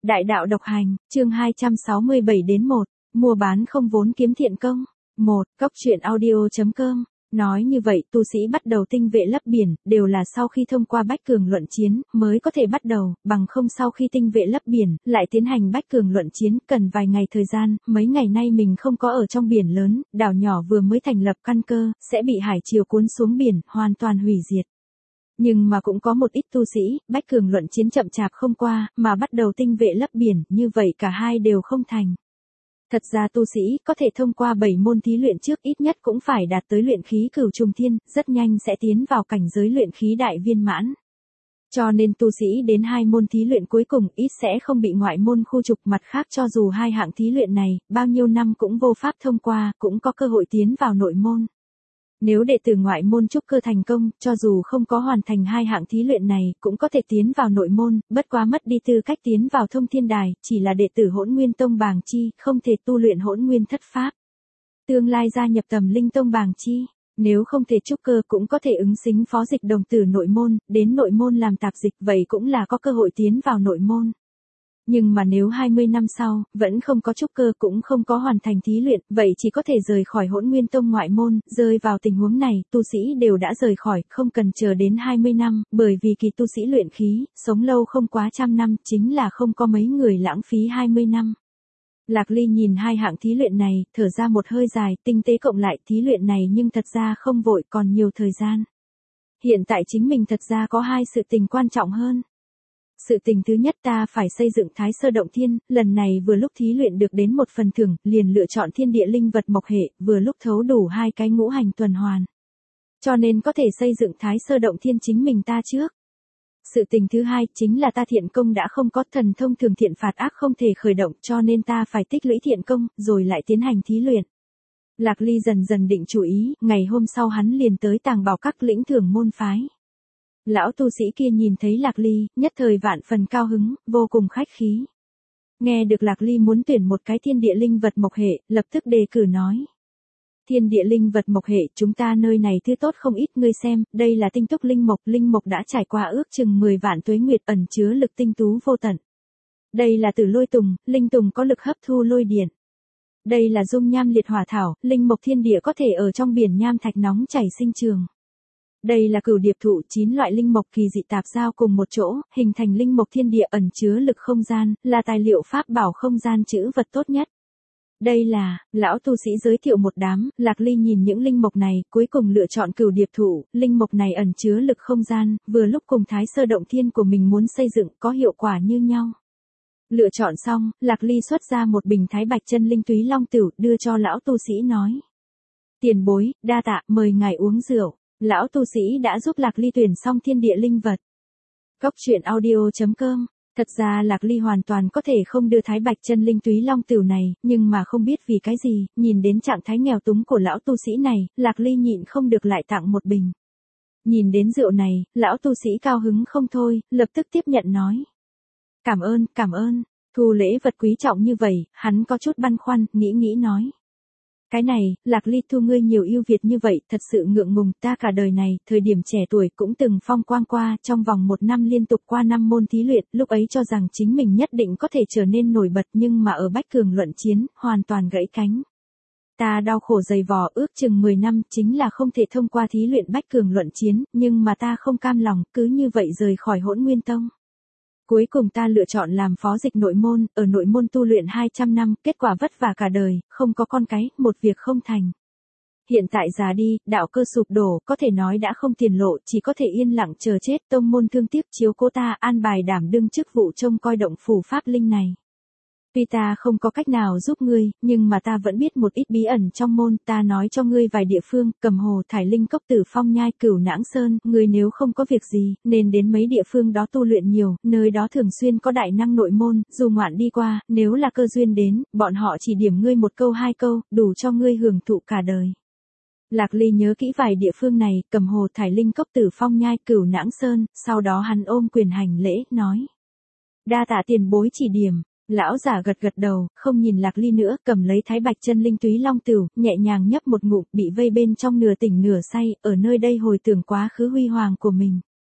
Đại đạo độc hành, chương 267 đến 1, mua bán không vốn kiếm thiện công. 1. Cóc truyện audio.com. Nói như vậy, tu sĩ bắt đầu tinh vệ lấp biển, đều là sau khi thông qua bách cường luận chiến, mới có thể bắt đầu, bằng không sau khi tinh vệ lấp biển, lại tiến hành bách cường luận chiến, cần vài ngày thời gian, mấy ngày nay mình không có ở trong biển lớn, đảo nhỏ vừa mới thành lập căn cơ, sẽ bị hải triều cuốn xuống biển, hoàn toàn hủy diệt. Nhưng mà cũng có một ít tu sĩ, bách cường luận chiến chậm chạp không qua, mà bắt đầu tinh vệ lấp biển, như vậy cả hai đều không thành. Thật ra tu sĩ có thể thông qua 7 môn thí luyện trước ít nhất cũng phải đạt tới luyện khí cửu trùng thiên, rất nhanh sẽ tiến vào cảnh giới luyện khí đại viên mãn. Cho nên tu sĩ đến 2 môn thí luyện cuối cùng ít sẽ không bị ngoại môn khu trục, mặt khác cho dù 2 hạng thí luyện này, bao nhiêu năm cũng vô pháp thông qua, cũng có cơ hội tiến vào nội môn. Nếu đệ tử ngoại môn trúc cơ thành công, cho dù không có hoàn thành 2 hạng thí luyện này, cũng có thể tiến vào nội môn, bất quá mất đi tư cách tiến vào thông thiên đài, chỉ là đệ tử Hỗn Nguyên Tông bàng chi, không thể tu luyện Hỗn Nguyên thất pháp. Tương lai gia nhập Tầm Linh Tông bàng chi, nếu không thể trúc cơ cũng có thể ứng xính phó dịch đồng tử nội môn, đến nội môn làm tạp dịch, vậy cũng là có cơ hội tiến vào nội môn. Nhưng mà nếu 20 năm sau, vẫn không có trúc cơ cũng không có hoàn thành thí luyện, vậy chỉ có thể rời khỏi Hỗn Nguyên Tông ngoại môn, rơi vào tình huống này, tu sĩ đều đã rời khỏi, không cần chờ đến 20 năm, bởi vì kỳ tu sĩ luyện khí, sống lâu không quá trăm năm, chính là không có mấy người lãng phí 20 năm. Lạc Ly nhìn 2 hạng thí luyện này, thở ra một hơi dài, tinh tế cộng lại thí luyện này nhưng thật ra không vội, còn nhiều thời gian. Hiện tại chính mình thật ra có 2 sự tình quan trọng hơn. Sự tình thứ nhất, ta phải xây dựng Thái Sơ Động Thiên, lần này vừa lúc thí luyện được đến một phần thưởng, liền lựa chọn thiên địa linh vật mộc hệ, vừa lúc thấu đủ 2 cái ngũ hành tuần hoàn. Cho nên có thể xây dựng Thái Sơ Động Thiên chính mình ta trước. Sự tình thứ hai, chính là ta thiện công đã không có, thần thông thường thiện phạt ác không thể khởi động, cho nên ta phải tích lũy thiện công, rồi lại tiến hành thí luyện. Lạc Ly dần dần định chủ ý, ngày hôm sau hắn liền tới Tàng Bảo Các lĩnh thưởng môn phái. Lão tu sĩ kia nhìn thấy Lạc Ly, nhất thời vạn phần cao hứng, vô cùng khách khí. Nghe được Lạc Ly muốn tuyển một cái thiên địa linh vật mộc hệ, lập tức đề cử nói. Thiên địa linh vật mộc hệ, chúng ta nơi này thứ tốt không ít, ngươi xem, đây là tinh túc linh mộc đã trải qua ước chừng 10 vạn tuế nguyệt, ẩn chứa lực tinh tú vô tận. Đây là tử lôi tùng, linh tùng có lực hấp thu lôi điện. Đây là dung nham liệt hỏa thảo, linh mộc thiên địa có thể ở trong biển nham thạch nóng chảy sinh trường. Đây là cửu điệp thụ, 9 loại linh mộc kỳ dị tạp giao cùng một chỗ, hình thành linh mộc thiên địa ẩn chứa lực không gian, là tài liệu pháp bảo không gian trữ vật tốt nhất. Đây là, lão tu sĩ giới thiệu một đám, Lạc Ly nhìn những linh mộc này, cuối cùng lựa chọn cửu điệp thụ, linh mộc này ẩn chứa lực không gian, vừa lúc cùng Thái Sơ Động Thiên của mình muốn xây dựng có hiệu quả như nhau. Lựa chọn xong, Lạc Ly xuất ra một bình Thái Bạch Chân Linh Túy Long Tửu, đưa cho lão tu sĩ nói. Tiền bối, đa tạ, mời ngài uống rượu. Lão tu sĩ đã giúp Lạc Ly tuyển xong thiên địa linh vật. Cóc truyện audio.com. Thật ra Lạc Ly hoàn toàn có thể không đưa Thái Bạch Chân Linh Túy Long Tửu này, nhưng mà không biết vì cái gì, nhìn đến trạng thái nghèo túng của lão tu sĩ này, Lạc Ly nhịn không được lại tặng một bình. Nhìn đến rượu này, lão tu sĩ cao hứng không thôi, lập tức tiếp nhận nói. Cảm ơn, thu lễ vật quý trọng như vậy, hắn có chút băn khoăn, nghĩ nói. Cái này, Lạc Ly thu ngươi nhiều ưu việt như vậy, thật sự ngượng ngùng, ta cả đời này, thời điểm trẻ tuổi cũng từng phong quang qua, trong vòng 1 năm liên tục qua 5 môn thí luyện, lúc ấy cho rằng chính mình nhất định có thể trở nên nổi bật, nhưng mà ở bách cường luận chiến, hoàn toàn gãy cánh. Ta đau khổ dày vò ước chừng 10 năm, chính là không thể thông qua thí luyện bách cường luận chiến, nhưng mà ta không cam lòng, cứ như vậy rời khỏi Hỗn Nguyên Tông. Cuối cùng ta lựa chọn làm phó dịch nội môn, ở nội môn tu luyện 200 năm, kết quả vất vả cả đời, không có con cái, một việc không thành. Hiện tại già đi, đạo cơ sụp đổ, có thể nói đã không tiền lộ, chỉ có thể yên lặng chờ chết, tông môn thương tiếc chiếu cố ta, an bài đảm đương chức vụ trông coi động phủ pháp linh này. Tuy ta không có cách nào giúp ngươi, nhưng mà ta vẫn biết một ít bí ẩn trong môn, ta nói cho ngươi vài địa phương, Cầm Hồ, Thải Linh Cốc, Tử Phong Nhai, Cửu Nãng Sơn, ngươi nếu không có việc gì, nên đến mấy địa phương đó tu luyện nhiều, nơi đó thường xuyên có đại năng nội môn, dù ngoạn đi qua, nếu là cơ duyên đến, bọn họ chỉ điểm ngươi 1 câu 2 câu, đủ cho ngươi hưởng thụ cả đời. Lạc Ly nhớ kỹ vài địa phương này, Cầm Hồ, Thải Linh Cốc, Tử Phong Nhai, Cửu Nãng Sơn, sau đó hắn ôm quyền hành lễ, nói. Đa tạ tiền bối chỉ điểm. Lão giả gật đầu, không nhìn Lạc Ly nữa, cầm lấy Thái Bạch Chân Linh Túy Long Tửu, nhẹ nhàng nhấp một ngụm, bị vây bên trong nửa tỉnh nửa say, ở nơi đây hồi tưởng quá khứ huy hoàng của mình.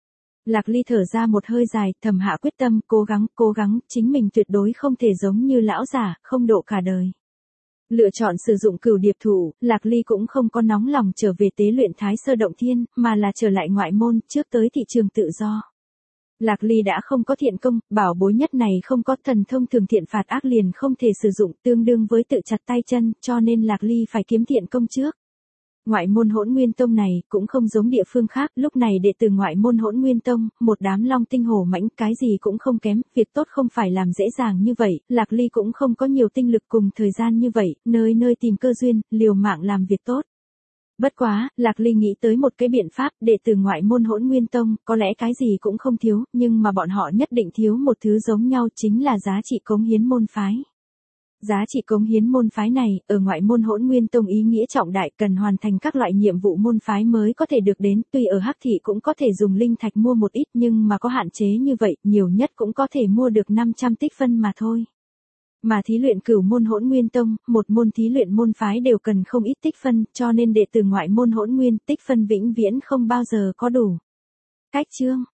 Lạc Ly thở ra một hơi dài, thầm hạ quyết tâm, cố gắng, chính mình tuyệt đối không thể giống như lão giả, không độ cả đời. Lựa chọn sử dụng Cửu Điệp Thủ, Lạc Ly cũng không có nóng lòng trở về tế luyện Thái Sơ Động Thiên, mà là trở lại ngoại môn, trước tới thị trường tự do. Lạc Ly đã không có thiện công, bảo bối nhất này không có thần thông thường thiện phạt ác liền không thể sử dụng, tương đương với tự chặt tay chân, cho nên Lạc Ly phải kiếm thiện công trước. Ngoại môn Hỗn Nguyên Tông này cũng không giống địa phương khác, lúc này đệ tử ngoại môn Hỗn Nguyên Tông, một đám long tinh hổ mãnh, cái gì cũng không kém, việc tốt không phải làm dễ dàng như vậy, Lạc Ly cũng không có nhiều tinh lực cùng thời gian như vậy, nơi nơi tìm cơ duyên, liều mạng làm việc tốt. Bất quá, Lạc Ly nghĩ tới một cái biện pháp, đệ tử ngoại môn Hỗn Nguyên Tông, có lẽ cái gì cũng không thiếu, nhưng mà bọn họ nhất định thiếu một thứ giống nhau, chính là giá trị cống hiến môn phái. Giá trị cống hiến môn phái này, ở ngoại môn Hỗn Nguyên Tông ý nghĩa trọng đại, cần hoàn thành các loại nhiệm vụ môn phái mới có thể được đến, tuy ở Hắc Thị cũng có thể dùng linh thạch mua một ít nhưng mà có hạn chế như vậy, nhiều nhất cũng có thể mua được 500 tích phân mà thôi. Mà thí luyện Cửu môn Hỗn Nguyên Tông, một môn thí luyện môn phái đều cần không ít tích phân, cho nên đệ tử ngoại môn Hỗn Nguyên tích phân vĩnh viễn không bao giờ có đủ. Cách chương